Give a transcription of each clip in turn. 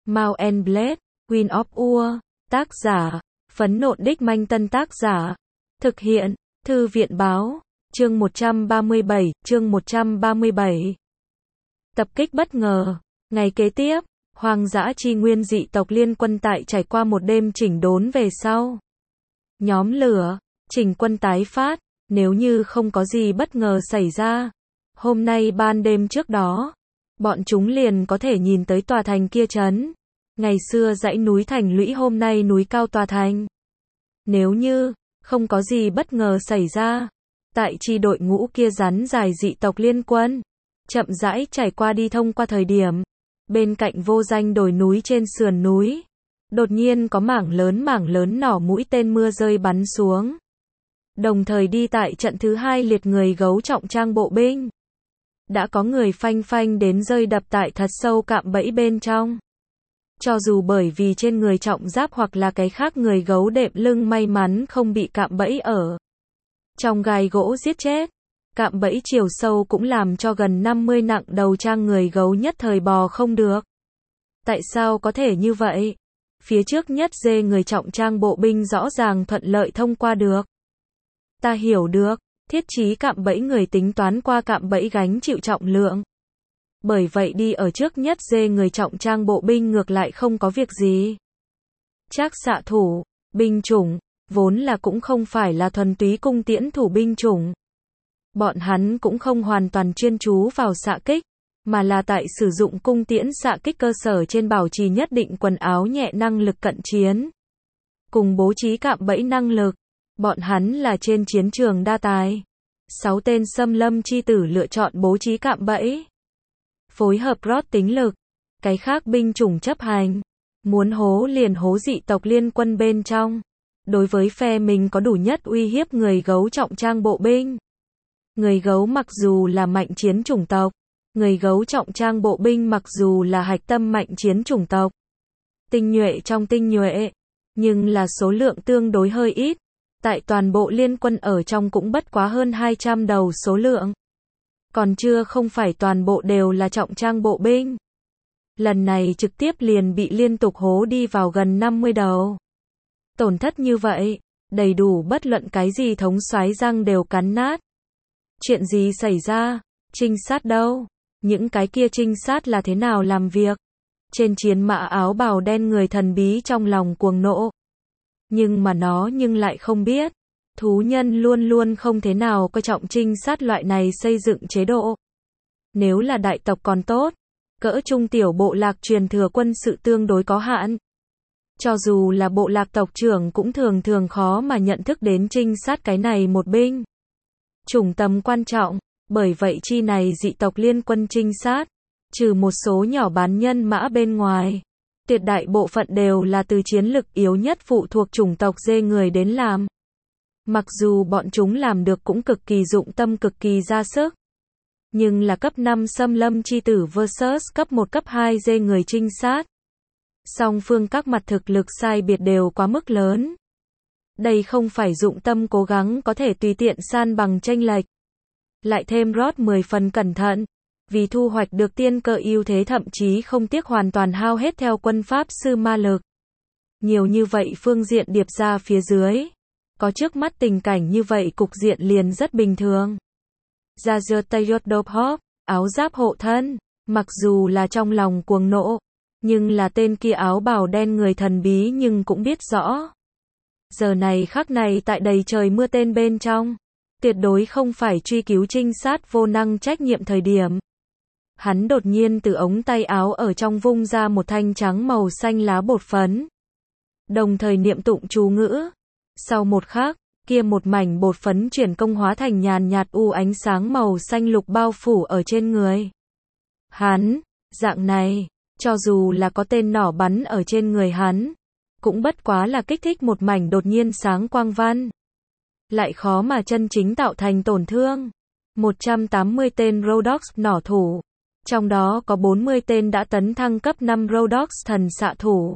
Mount and Blade, Queen of War, tác giả, Phấn Nộn Đích Manh Tân tác giả, thực hiện, Thư viện báo, chương 137. Tập kích bất ngờ, ngày kế tiếp, Hoang dã chi nguyên dị tộc liên quân tại trải qua một đêm chỉnh đốn về sau. Nhóm lửa, chỉnh quân tái phát, nếu như không có gì bất ngờ xảy ra. Hôm nay ban đêm trước đó, bọn chúng liền có thể nhìn tới tòa thành kia trấn. Ngày xưa dãy núi thành lũy hôm nay núi cao tòa thành. Nếu như, không có gì bất ngờ xảy ra, tại chi đội ngũ kia rắn dài dị tộc liên quân, chậm rãi trải qua đi thông qua thời điểm, bên cạnh vô danh đồi núi trên sườn núi, đột nhiên có mảng lớn nỏ mũi tên mưa rơi bắn xuống. Đồng thời đi tại trận thứ hai liệt người gấu trọng trang bộ binh. Đã có người phanh đến rơi đập tại thật sâu cạm bẫy bên trong. Cho dù bởi vì trên người trọng giáp hoặc là cái khác người gấu đệm lưng may mắn không bị cạm bẫy ở trong gai gỗ giết chết. Cạm bẫy chiều sâu cũng làm cho gần 50 nặng đầu trang người gấu nhất thời bò không được. Tại sao có thể như vậy? Phía trước nhất dê người trọng trang bộ binh rõ ràng thuận lợi thông qua được. Ta hiểu được, thiết trí cạm bẫy người tính toán qua cạm bẫy gánh chịu trọng lượng. Bởi vậy đi ở trước nhất dê người trọng trang bộ binh ngược lại không có việc gì. Trác xạ thủ, binh chủng, vốn là cũng không phải là thuần túy cung tiễn thủ binh chủng. Bọn hắn cũng không hoàn toàn chuyên chú vào xạ kích, mà là tại sử dụng cung tiễn xạ kích cơ sở trên bảo trì nhất định quần áo nhẹ năng lực cận chiến. Cùng bố trí cạm bẫy năng lực, bọn hắn là trên chiến trường đa tài. 6 tên xâm lâm chi tử lựa chọn bố trí cạm bẫy. Phối hợp rót tính lực, cái khác binh chủng chấp hành. Muốn hố liền hố dị tộc liên quân bên trong. Đối với phe mình có đủ nhất uy hiếp người gấu trọng trang bộ binh. Người gấu mặc dù là mạnh chiến chủng tộc, người gấu trọng trang bộ binh mặc dù là hạch tâm mạnh chiến chủng tộc, tinh nhuệ trong tinh nhuệ, nhưng là số lượng tương đối hơi ít. Tại toàn bộ liên quân ở trong cũng bất quá hơn 200 đầu số lượng. Còn chưa không phải toàn bộ đều là trọng trang bộ binh. Lần này trực tiếp liền bị liên tục hố đi vào gần 50 đầu. Tổn thất như vậy, đầy đủ bất luận cái gì thống soái răng đều cắn nát. Chuyện gì xảy ra? Trinh sát đâu? Những cái kia trinh sát là thế nào làm việc? Trên chiến mã áo bào đen người thần bí trong lòng cuồng nộ. Nhưng mà nó lại không biết. Thú nhân luôn luôn không thế nào coi trọng trinh sát loại này xây dựng chế độ. Nếu là đại tộc còn tốt, cỡ trung tiểu bộ lạc truyền thừa quân sự tương đối có hạn. Cho dù là bộ lạc tộc trưởng cũng thường khó mà nhận thức đến trinh sát cái này một binh chủng tầm quan trọng, bởi vậy chi này dị tộc liên quân trinh sát, trừ một số nhỏ bán nhân mã bên ngoài, tuyệt đại bộ phận đều là từ chiến lực yếu nhất phụ thuộc chủng tộc dê người đến làm. Mặc dù bọn chúng làm được cũng cực kỳ dụng tâm cực kỳ ra sức, nhưng là cấp 5 xâm lâm chi tử versus cấp 1 cấp 2 dê người trinh sát. Song phương các mặt thực lực sai biệt đều quá mức lớn. Đây không phải dụng tâm cố gắng có thể tùy tiện san bằng chênh lệch. Lại thêm rót 10 phần cẩn thận, vì thu hoạch được tiên cơ ưu thế thậm chí không tiếc hoàn toàn hao hết theo quân pháp sư ma lực. Nhiều như vậy phương diện điệp ra phía dưới. Có trước mắt tình cảnh như vậy cục diện liền rất bình thường. Zazertayotdobhop, áo giáp hộ thân, mặc dù là trong lòng cuồng nộ, nhưng là tên kia áo bào đen người thần bí nhưng cũng biết rõ. Giờ này khắc này tại đầy trời mưa tên bên trong, tuyệt đối không phải truy cứu trinh sát vô năng trách nhiệm thời điểm. Hắn đột nhiên từ ống tay áo ở trong vung ra một thanh trắng màu xanh lá bột phấn. Đồng thời niệm tụng chú ngữ. Sau một khắc, kia một mảnh bột phấn chuyển công hóa thành nhàn nhạt u ánh sáng màu xanh lục bao phủ ở trên người. Hắn, dạng này, cho dù là có tên nỏ bắn ở trên người hắn, cũng bất quá là kích thích một mảnh đột nhiên sáng quang văn. Lại khó mà chân chính tạo thành tổn thương. 180 tên Rhodox nỏ thủ, trong đó có 40 tên đã tấn thăng cấp 5 Rhodox thần xạ thủ.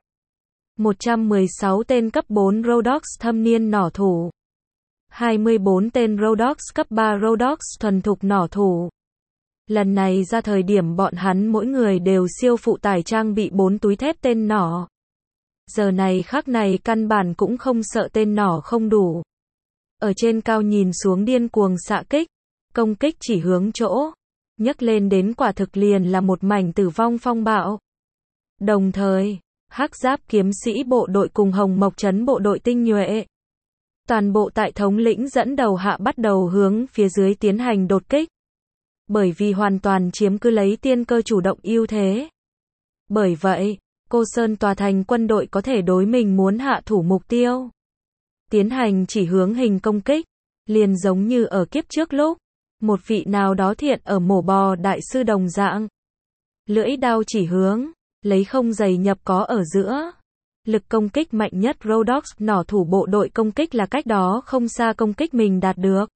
116 tên cấp 4 Rhodox thâm niên nỏ thủ. 24 tên Rhodox cấp 3 Rhodox thuần thục nỏ thủ. Lần này ra thời điểm bọn hắn mỗi người đều siêu phụ tải trang bị 4 túi thép tên nỏ. Giờ này khắc này căn bản cũng không sợ tên nỏ không đủ. Ở trên cao nhìn xuống điên cuồng xạ kích, công kích chỉ hướng chỗ, nhấc lên đến quả thực liền là một mảnh tử vong phong bạo. Đồng thời, Hắc Giáp kiếm sĩ bộ đội cùng Hồng Mộc trấn bộ đội tinh nhuệ, toàn bộ tại thống lĩnh dẫn đầu hạ bắt đầu hướng phía dưới tiến hành đột kích. Bởi vì hoàn toàn chiếm cứ lấy tiên cơ chủ động ưu thế. Bởi vậy, Cô Sơn tòa thành quân đội có thể đối mình muốn hạ thủ mục tiêu, tiến hành chỉ hướng hình công kích, liền giống như ở kiếp trước lúc, một vị nào đó thiện ở mổ bò đại sư đồng dạng. Lưỡi đao chỉ hướng, lấy không dày nhập có ở giữa. Lực công kích mạnh nhất Rhodox nỏ thủ bộ đội công kích là cách đó không xa công kích mình đạt được.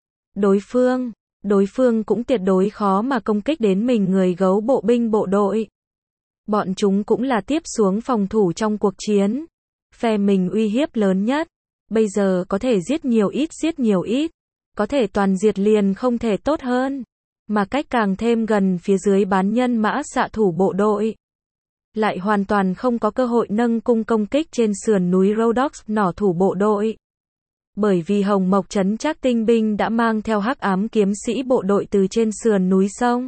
Đối phương cũng tuyệt đối khó mà công kích đến mình người gấu bộ binh bộ đội. Bọn chúng cũng là tiếp xuống phòng thủ trong cuộc chiến. Phe mình uy hiếp lớn nhất. Bây giờ có thể giết nhiều ít. Có thể toàn diệt liền không thể tốt hơn. Mà cách càng thêm gần phía dưới bán nhân mã xạ thủ bộ đội, lại hoàn toàn không có cơ hội nâng cung công kích trên sườn núi Rhodox nỏ thủ bộ đội. Bởi vì Hồng Mộc trấn Trác tinh binh đã mang theo Hắc Ám kiếm sĩ bộ đội từ trên sườn núi sông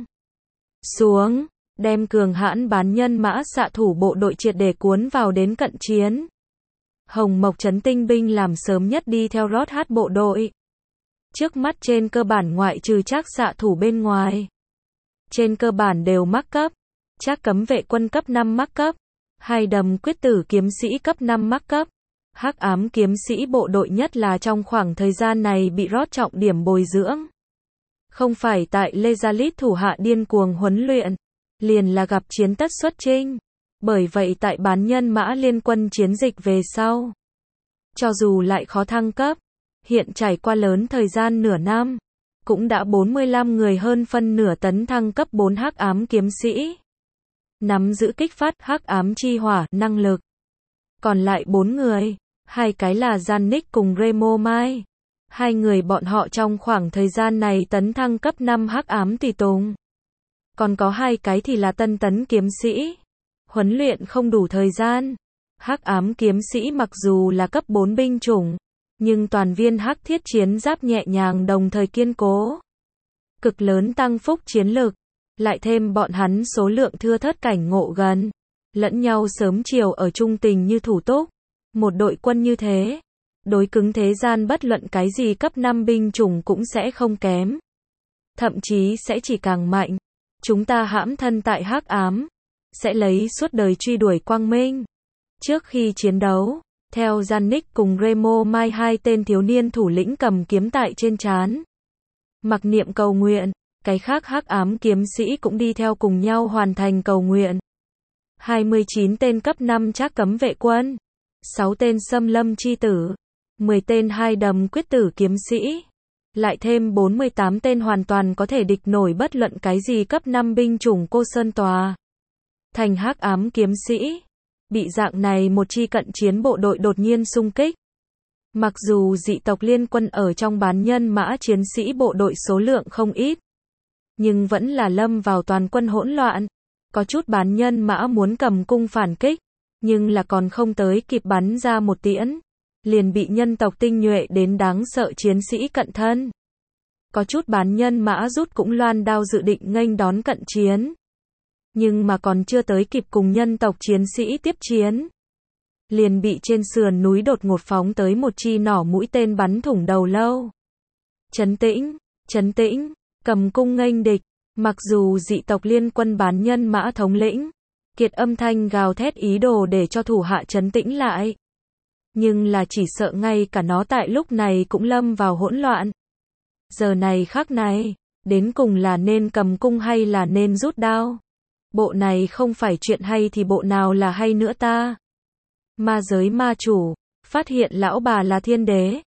xuống, đem cường hãn bán nhân mã xạ thủ bộ đội triệt để cuốn vào đến cận chiến. Hồng Mộc trấn tinh binh làm sớm nhất đi theo Rót Hát bộ đội. Trước mắt trên cơ bản ngoại trừ Trác xạ thủ bên ngoài, trên cơ bản đều mắc cấp. Trác cấm vệ quân cấp 5 mắc cấp, Hai Đầm quyết tử kiếm sĩ cấp 5 mắc cấp. Hắc Ám kiếm sĩ bộ đội nhất là trong khoảng thời gian này bị Rót trọng điểm bồi dưỡng. Không phải tại Lezalit thủ hạ điên cuồng huấn luyện, liền là gặp chiến tất xuất chinh. Bởi vậy tại bán nhân mã liên quân chiến dịch về sau, cho dù lại khó thăng cấp, hiện trải qua lớn thời gian nửa năm, cũng đã 45 người hơn phân nửa tấn thăng cấp 4 Hắc Ám kiếm sĩ. Nắm giữ kích phát Hắc Ám chi hỏa năng lực. Còn lại 4 người, 2 cái là Yannick cùng Remo Mai. 2 người bọn họ trong khoảng thời gian này tấn thăng cấp 5 Hắc Ám tùy tùng. Còn có 2 cái thì là tân tấn kiếm sĩ. Huấn luyện không đủ thời gian. Hắc Ám kiếm sĩ mặc dù là cấp 4 binh chủng, nhưng toàn viên hắc thiết chiến giáp nhẹ nhàng đồng thời kiên cố, cực lớn tăng phúc chiến lực. Lại thêm bọn hắn số lượng thưa thớt cảnh ngộ gần, lẫn nhau sớm chiều ở chung tình như thủ túc. Một đội quân như thế, đối cứng thế gian bất luận cái gì cấp 5 binh chủng cũng sẽ không kém. Thậm chí sẽ chỉ càng mạnh. Chúng ta hãm thân tại Hắc Ám, sẽ lấy suốt đời truy đuổi quang minh. Trước khi chiến đấu, theo Yannick cùng Remo Mai 2 tên thiếu niên thủ lĩnh cầm kiếm tại trên trán, mặc niệm cầu nguyện. Cái khác Hắc Ám kiếm sĩ cũng đi theo cùng nhau hoàn thành cầu nguyện. 29 tên cấp 5 Trác cấm vệ quân, 6 tên xâm lâm chi tử, 10 tên Hai Đầm quyết tử kiếm sĩ, lại thêm 48 tên hoàn toàn có thể địch nổi bất luận cái gì cấp 5 binh chủng Cô Sơn tòa thành Hắc Ám kiếm sĩ. Bị dạng này một chi cận chiến bộ đội đột nhiên xung kích. Mặc dù dị tộc liên quân ở trong bán nhân mã chiến sĩ bộ đội số lượng không ít, nhưng vẫn là lâm vào toàn quân hỗn loạn. Có chút bán nhân mã muốn cầm cung phản kích, nhưng là còn không tới kịp bắn ra một tiễn, liền bị nhân tộc tinh nhuệ đến đáng sợ chiến sĩ cận thân. Có chút bán nhân mã rút cũng loan đao dự định nghênh đón cận chiến, nhưng mà còn chưa tới kịp cùng nhân tộc chiến sĩ tiếp chiến, liền bị trên sườn núi đột ngột phóng tới một chi nỏ mũi tên bắn thủng đầu lâu. Trấn tĩnh, cầm cung nghênh địch. Mặc dù dị tộc liên quân bán nhân mã thống lĩnh Kiệt âm thanh gào thét ý đồ để cho thủ hạ trấn tĩnh lại, nhưng là chỉ sợ ngay cả nó tại lúc này cũng lâm vào hỗn loạn. Giờ này khắc này, đến cùng là nên cầm cung hay là nên rút đao? Bộ này không phải chuyện hay thì bộ nào là hay nữa ta? Ma giới ma chủ, phát hiện lão bà là thiên đế,